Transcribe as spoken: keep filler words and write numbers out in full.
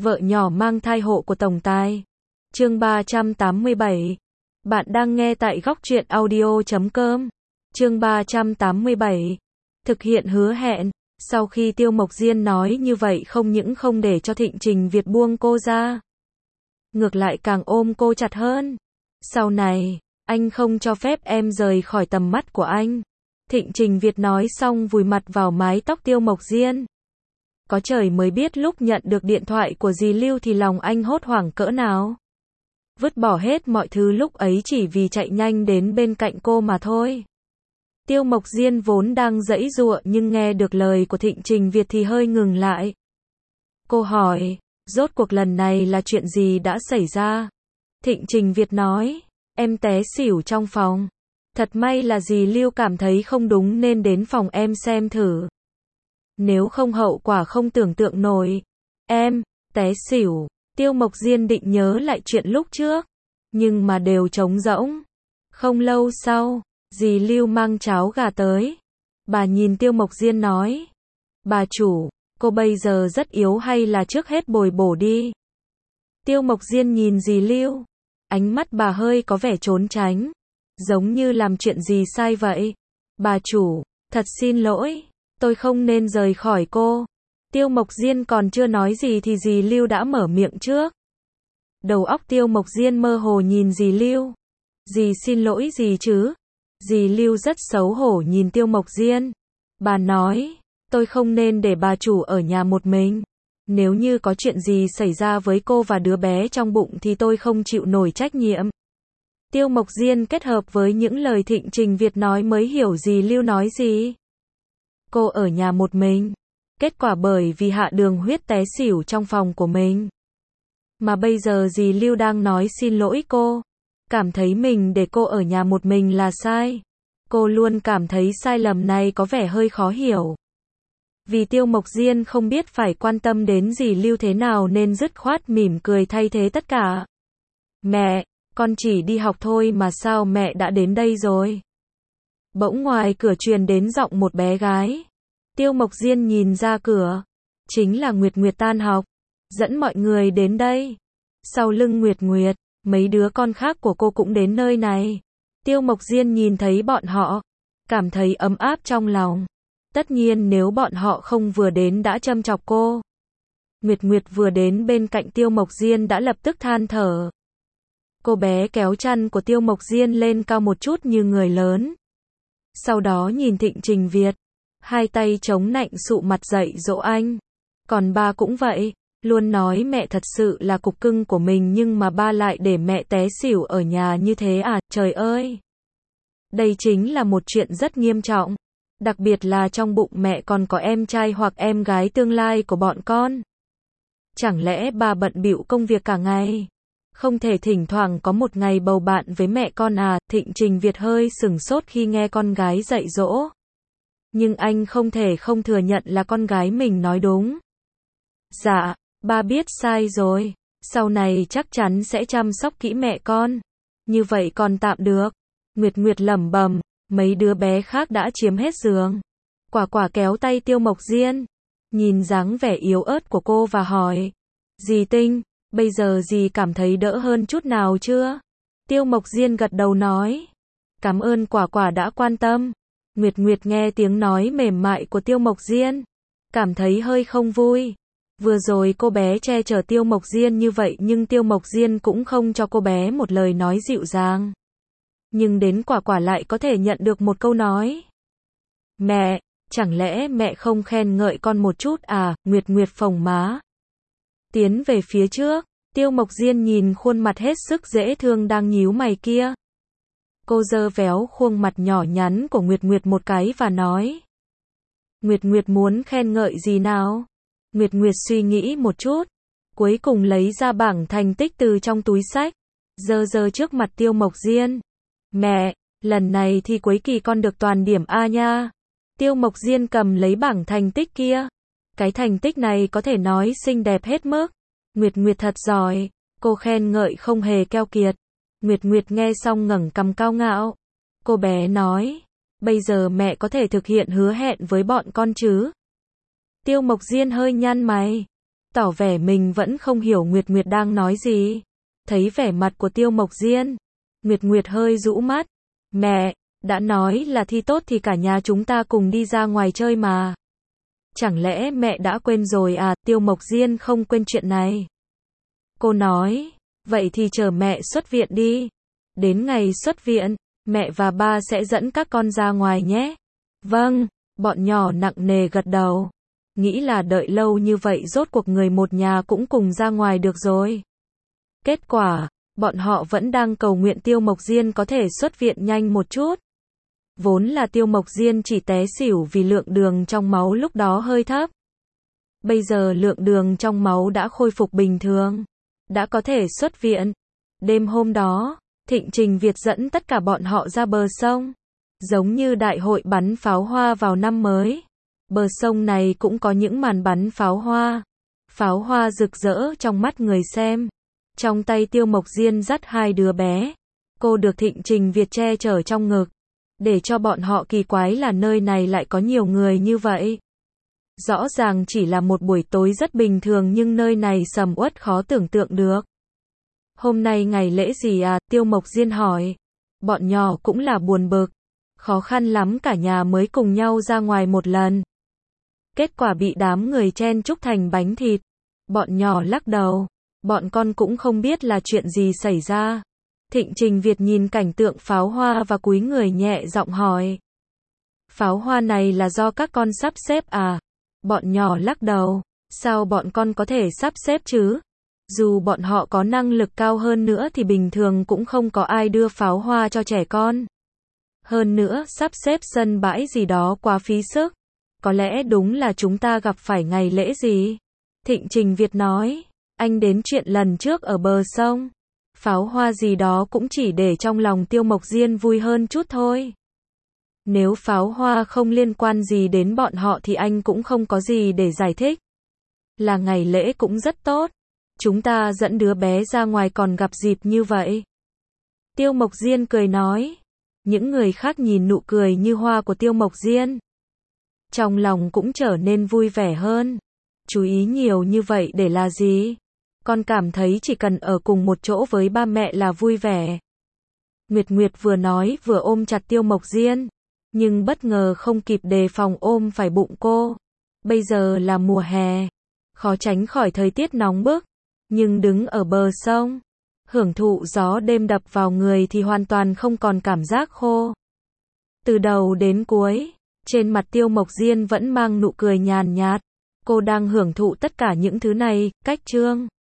Vợ nhỏ mang thai hộ của tổng tài. Chương ba trăm tám mươi bảy. Bạn đang nghe tại góc truyện audio chấm com. Chương ba trăm tám mươi bảy. Thực hiện hứa hẹn. Sau khi Tiêu Mộc Diên nói như vậy không những không để cho Thịnh Trình Việt buông cô ra, ngược lại càng ôm cô chặt hơn. Sau này, anh không cho phép em rời khỏi tầm mắt của anh. Thịnh Trình Việt nói xong vùi mặt vào mái tóc Tiêu Mộc Diên. Có trời mới biết lúc nhận được điện thoại của dì Lưu thì lòng anh hốt hoảng cỡ nào. Vứt bỏ hết mọi thứ lúc ấy chỉ vì chạy nhanh đến bên cạnh cô mà thôi. Tiêu Mộc Diên vốn đang giãy giụa nhưng nghe được lời của Thịnh Trình Việt thì hơi ngừng lại. Cô hỏi, rốt cuộc lần này là chuyện gì đã xảy ra? Thịnh Trình Việt nói, em té xỉu trong phòng. Thật may là dì Lưu cảm thấy không đúng nên đến phòng em xem thử. Nếu không hậu quả không tưởng tượng nổi. Em, té xỉu. Tiêu Mộc Diên định nhớ lại chuyện lúc trước, nhưng mà đều trống rỗng. Không lâu sau, dì Lưu mang cháo gà tới. Bà nhìn Tiêu Mộc Diên nói, bà chủ, cô bây giờ rất yếu hay là trước hết bồi bổ đi? Tiêu Mộc Diên nhìn dì Lưu, ánh mắt bà hơi có vẻ trốn tránh, giống như làm chuyện gì sai vậy. Bà chủ, thật xin lỗi, tôi không nên rời khỏi cô. Tiêu Mộc Diên còn chưa nói gì thì dì Lưu đã mở miệng trước. Đầu óc Tiêu Mộc Diên mơ hồ nhìn dì Lưu. Dì xin lỗi gì chứ? Dì Lưu rất xấu hổ nhìn Tiêu Mộc Diên. Bà nói, tôi không nên để bà chủ ở nhà một mình. Nếu như có chuyện gì xảy ra với cô và đứa bé trong bụng thì tôi không chịu nổi trách nhiệm. Tiêu Mộc Diên kết hợp với những lời Thịnh Trình Việt nói mới hiểu dì Lưu nói gì. Cô ở nhà một mình. Kết quả bởi vì hạ đường huyết té xỉu trong phòng của mình. Mà bây giờ dì Lưu đang nói xin lỗi cô. Cảm thấy mình để cô ở nhà một mình là sai. Cô luôn cảm thấy sai lầm này có vẻ hơi khó hiểu. Vì Tiêu Mộc Diên không biết phải quan tâm đến dì Lưu thế nào nên dứt khoát mỉm cười thay thế tất cả. Mẹ, con chỉ đi học thôi mà sao mẹ đã đến đây rồi? Bỗng ngoài cửa truyền đến giọng một bé gái. Tiêu Mộc Diên nhìn ra cửa. Chính là Nguyệt Nguyệt tan học. Dẫn mọi người đến đây. Sau lưng Nguyệt Nguyệt, mấy đứa con khác của cô cũng đến nơi này. Tiêu Mộc Diên nhìn thấy bọn họ, cảm thấy ấm áp trong lòng. Tất nhiên nếu bọn họ không vừa đến đã châm chọc cô. Nguyệt Nguyệt vừa đến bên cạnh Tiêu Mộc Diên đã lập tức than thở. Cô bé kéo chăn của Tiêu Mộc Diên lên cao một chút như người lớn. Sau đó nhìn Thịnh Trình Việt. Hai tay chống nạnh sụ mặt dậy dỗ anh. Còn ba cũng vậy, luôn nói mẹ thật sự là cục cưng của mình nhưng mà ba lại để mẹ té xỉu ở nhà như thế à, trời ơi. Đây chính là một chuyện rất nghiêm trọng. Đặc biệt là trong bụng mẹ còn có em trai hoặc em gái tương lai của bọn con. Chẳng lẽ bà bận bịu công việc cả ngày? Không thể thỉnh thoảng có một ngày bầu bạn với mẹ con à? Thịnh Trình Việt hơi sửng sốt khi nghe con gái dạy dỗ. Nhưng anh không thể không thừa nhận là con gái mình nói đúng. Dạ, ba biết sai rồi. Sau này chắc chắn sẽ chăm sóc kỹ mẹ con. Như vậy còn tạm được. Nguyệt Nguyệt lẩm bẩm, mấy đứa bé khác đã chiếm hết giường. Quả Quả kéo tay Tiêu Mộc Diên, nhìn dáng vẻ yếu ớt của cô và hỏi, dì Tinh, bây giờ dì cảm thấy đỡ hơn chút nào chưa? Tiêu Mộc Diên gật đầu nói, cảm ơn Quả Quả đã quan tâm. Nguyệt Nguyệt nghe tiếng nói mềm mại của Tiêu Mộc Diên, cảm thấy hơi không vui. Vừa rồi cô bé che chở Tiêu Mộc Diên như vậy nhưng Tiêu Mộc Diên cũng không cho cô bé một lời nói dịu dàng. Nhưng đến Quả Quả lại có thể nhận được một câu nói. Mẹ, chẳng lẽ mẹ không khen ngợi con một chút à? Nguyệt Nguyệt phồng má. Tiến về phía trước, Tiêu Mộc Diên nhìn khuôn mặt hết sức dễ thương đang nhíu mày kia. Cô giơ véo khuôn mặt nhỏ nhắn của Nguyệt Nguyệt một cái và nói. Nguyệt Nguyệt muốn khen ngợi gì nào? Nguyệt Nguyệt suy nghĩ một chút, cuối cùng lấy ra bảng thành tích từ trong túi sách, giơ giơ trước mặt Tiêu Mộc Diên. Mẹ, lần này thi cuối kỳ con được toàn điểm A nha. Tiêu Mộc Diên cầm lấy bảng thành tích kia. Cái thành tích này có thể nói xinh đẹp hết mức. Nguyệt Nguyệt thật giỏi, cô khen ngợi không hề keo kiệt. Nguyệt Nguyệt nghe xong ngẩng cằm cao ngạo. Cô bé nói, bây giờ mẹ có thể thực hiện hứa hẹn với bọn con chứ? Tiêu Mộc Diên hơi nhăn mày. tỏ vẻ mình vẫn không hiểu Nguyệt Nguyệt đang nói gì. Thấy vẻ mặt của Tiêu Mộc Diên, Nguyệt Nguyệt hơi rũ mắt. Mẹ, đã nói là thi tốt thì cả nhà chúng ta cùng đi ra ngoài chơi mà. Chẳng lẽ mẹ đã quên rồi à? Tiêu Mộc Diên không quên chuyện này. Cô nói, vậy thì chờ mẹ xuất viện đi. Đến ngày xuất viện, mẹ và ba sẽ dẫn các con ra ngoài nhé. Vâng, bọn nhỏ nặng nề gật đầu. Nghĩ là đợi lâu như vậy rốt cuộc người một nhà cũng cùng ra ngoài được rồi. Kết quả, bọn họ vẫn đang cầu nguyện Tiêu Mộc Diên có thể xuất viện nhanh một chút. Vốn là Tiêu Mộc Diên chỉ té xỉu vì lượng đường trong máu lúc đó hơi thấp. Bây giờ lượng đường trong máu đã khôi phục bình thường, đã có thể xuất viện. Đêm hôm đó, Thịnh Trình Việt dẫn tất cả bọn họ ra bờ sông. Giống như đại hội bắn pháo hoa vào năm mới. Bờ sông này cũng có những màn bắn pháo hoa. Pháo hoa rực rỡ trong mắt người xem. Trong tay Tiêu Mộc Diên dắt hai đứa bé. Cô được Thịnh Trình Việt che chở trong ngực. Để cho bọn họ kỳ quái là nơi này lại có nhiều người như vậy. Rõ ràng chỉ là một buổi tối rất bình thường nhưng nơi này sầm uất khó tưởng tượng được. Hôm nay ngày lễ gì à? Tiêu Mộc Diên hỏi. Bọn nhỏ cũng là buồn bực. Khó khăn lắm cả nhà mới cùng nhau ra ngoài một lần. Kết quả bị đám người chen chúc thành bánh thịt. Bọn nhỏ lắc đầu. Bọn con cũng không biết là chuyện gì xảy ra. Thịnh Trình Việt nhìn cảnh tượng pháo hoa và cúi người nhẹ giọng hỏi. Pháo hoa này là do các con sắp xếp à? Bọn nhỏ lắc đầu. Sao bọn con có thể sắp xếp chứ? Dù bọn họ có năng lực cao hơn nữa thì bình thường cũng không có ai đưa pháo hoa cho trẻ con. Hơn nữa, sắp xếp sân bãi gì đó quá phí sức. Có lẽ đúng là chúng ta gặp phải ngày lễ gì? Thịnh Trình Việt nói. Anh đến chuyện lần trước ở bờ sông. Pháo hoa gì đó cũng chỉ để trong lòng Tiêu Mộc Diên vui hơn chút thôi. Nếu pháo hoa không liên quan gì đến bọn họ thì anh cũng không có gì để giải thích. Là ngày lễ cũng rất tốt. Chúng ta dẫn đứa bé ra ngoài còn gặp dịp như vậy. Tiêu Mộc Diên cười nói. Những người khác nhìn nụ cười như hoa của Tiêu Mộc Diên. Trong lòng cũng trở nên vui vẻ hơn. Chú ý nhiều như vậy để là gì? Con cảm thấy chỉ cần ở cùng một chỗ với ba mẹ là vui vẻ. Nguyệt Nguyệt vừa nói vừa ôm chặt Tiêu Mộc Diên. Nhưng bất ngờ không kịp đề phòng ôm phải bụng cô. Bây giờ là mùa hè. Khó tránh khỏi thời tiết nóng bức. Nhưng đứng ở bờ sông, hưởng thụ gió đêm đập vào người thì hoàn toàn không còn cảm giác khô. Từ đầu đến cuối, trên mặt Tiêu Mộc Diên vẫn mang nụ cười nhàn nhạt. Cô đang hưởng thụ tất cả những thứ này. Cách chương